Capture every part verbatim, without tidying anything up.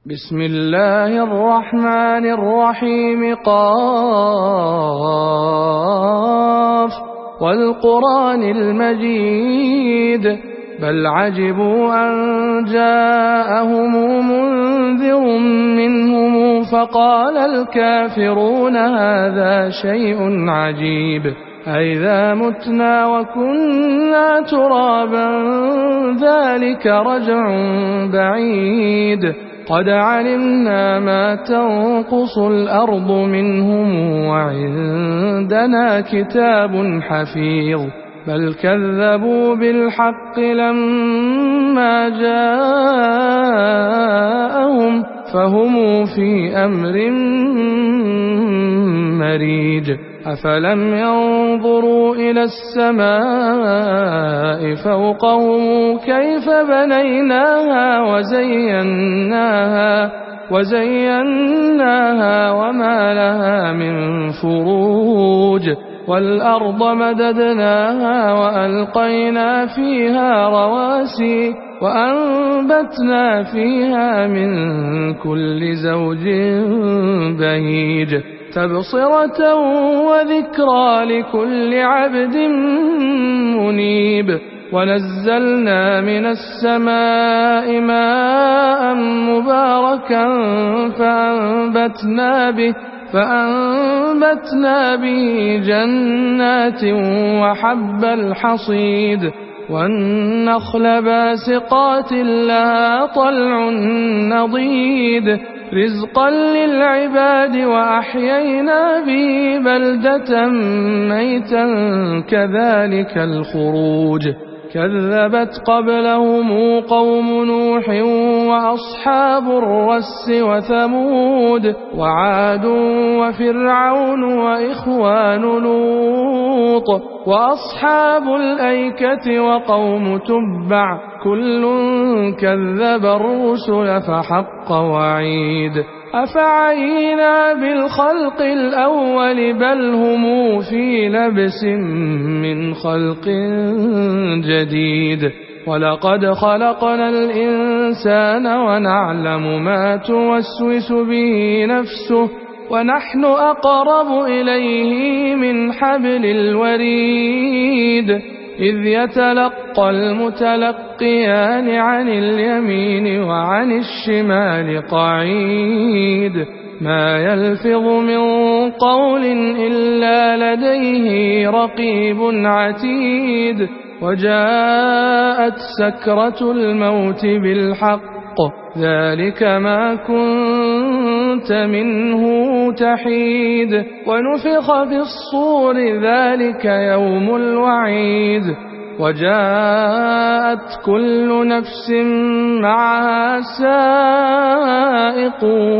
بسم الله الرحمن الرحيم. قاف والقرآن المجيد بل عجبوا أن جاءهم منذر منهم فقال الكافرون هذا شيء عجيب أئذا متنا وكنا ترابا ذلك رجع بعيد قد علمنا ما تنقص الأرض منهم وعندنا كتاب حفيظ بل كذبوا بالحق لما جاءهم فهم في أمر مريج أفلم ينظروا إلى السماء فوقهم كيف بنيناها وزيناها وزيناها وما لها من فروج والأرض مددناها وألقينا فيها رواسي وأنبتنا فيها من كل زوج بهيج تبصرة وذكرى لكل عبد منيب ونزلنا من السماء ماء مباركا فأنبتنا به فأنبتنا به جنات وحب الحصيد والنخل باسقات لها طلع نضيد رزقا للعباد وأحيينا به بلدة ميتا كذلك الخروج كذبت قبلهم قوم نوح وأصحاب الرس وثمود وعاد وفرعون وإخوان لوط وأصحاب الأيكة وقوم تبع كل كذب الرسل فحق وعيد أفعينا بالخلق الأول بل هم في لبس من خلق جديد ولقد خلقنا الإنسان ونعلم ما توسوس به نفسه ونحن أقرب إليه من حبل الوريد إذ يتلقى المتلقيان عن اليمين وعن الشمال قعيد ما يلفظ من قول إلا لديه رقيب عتيد وجاءت سكرة الموت بالحق ذلك ما كنت منه تحيد ونفخ في الصور ذلك يوم الوعيد وجاءت كل نفس معها سائق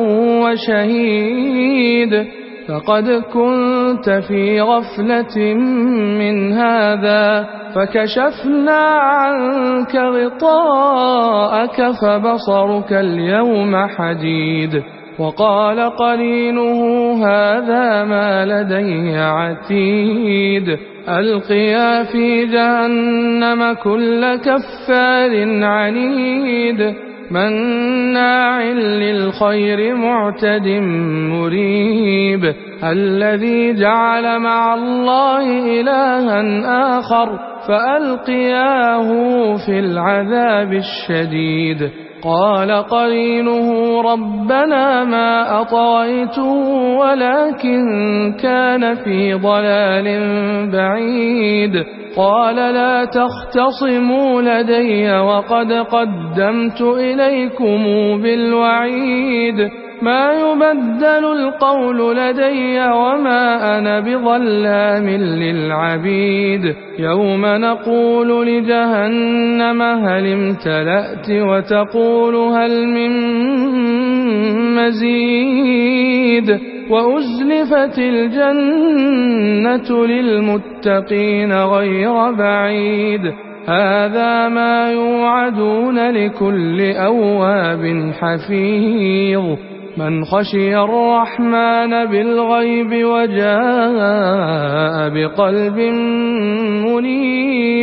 وشهيد فقد كنت في غفلة من هذا فكشفنا عنك غطاءك فبصرك اليوم حديد وقال قرينه هذا ما لدي عتيد ألقيا في جهنم كل كفار عنيد مناع للخير معتد مريب الذي جعل مع الله إلها آخر فألقياه في العذاب الشديد قال قرينه ربنا ما أطغيته ولكن كان في ضلال بعيد قال لا تختصموا لدي وقد قدمت إليكم بالوعيد ما يبدل القول لدي وما أنا بظلام للعبيد يوم نقول لجهنم هل امتلأت وتقول هل من مزيد وأزلفت الجنة للمتقين غير بعيد هذا ما يوعدون لكل أواب حفيظ من خشي الرحمن بالغيب وجاء بقلب منيب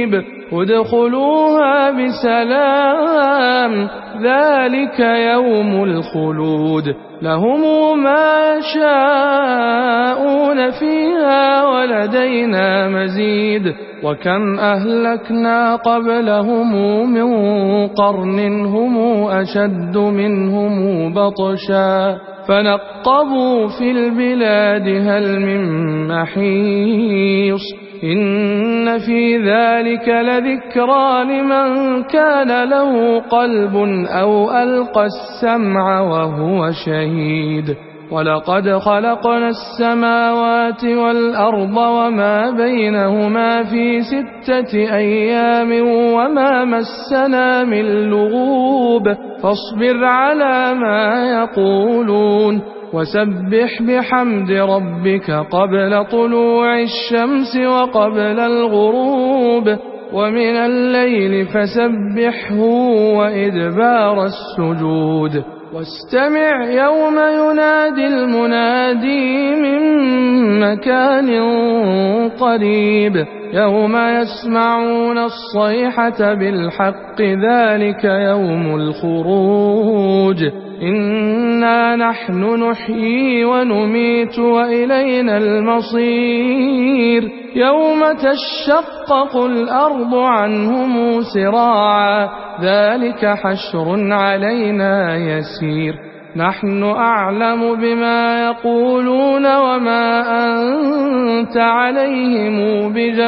ادخلوها بسلام ذلك يوم الخلود لهم ما يشاءون فيها ولدينا مزيد وكم أهلكنا قبلهم من قرن هم أشد منهم بطشا فنقبوا في البلاد هل من محيص إن في ذلك لذكرى لمن كان له قلب أو ألقى السمع وهو شهيد ولقد خلقنا السماوات والأرض وما بينهما في ستة أيام وما مسنا من لغوب فاصبر على ما يقولون وسبح بحمد ربك قبل طلوع الشمس وقبل الغروب ومن الليل فسبحه وإدبار السجود واستمع يوم ينادي المنادي من مكان قريب يوم يسمعون الصيحة بالحق ذلك يوم الخروج إنا نحن نحيي ونميت وإلينا المصير يوم تشقق الأرض عنهم سراعا ذلك حشر علينا يسير نحن أعلم بما يقولون وما أنت عليهم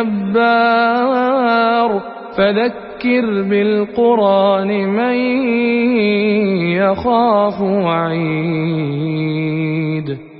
بجبار فذكر بالقرآن من يخاف وعيد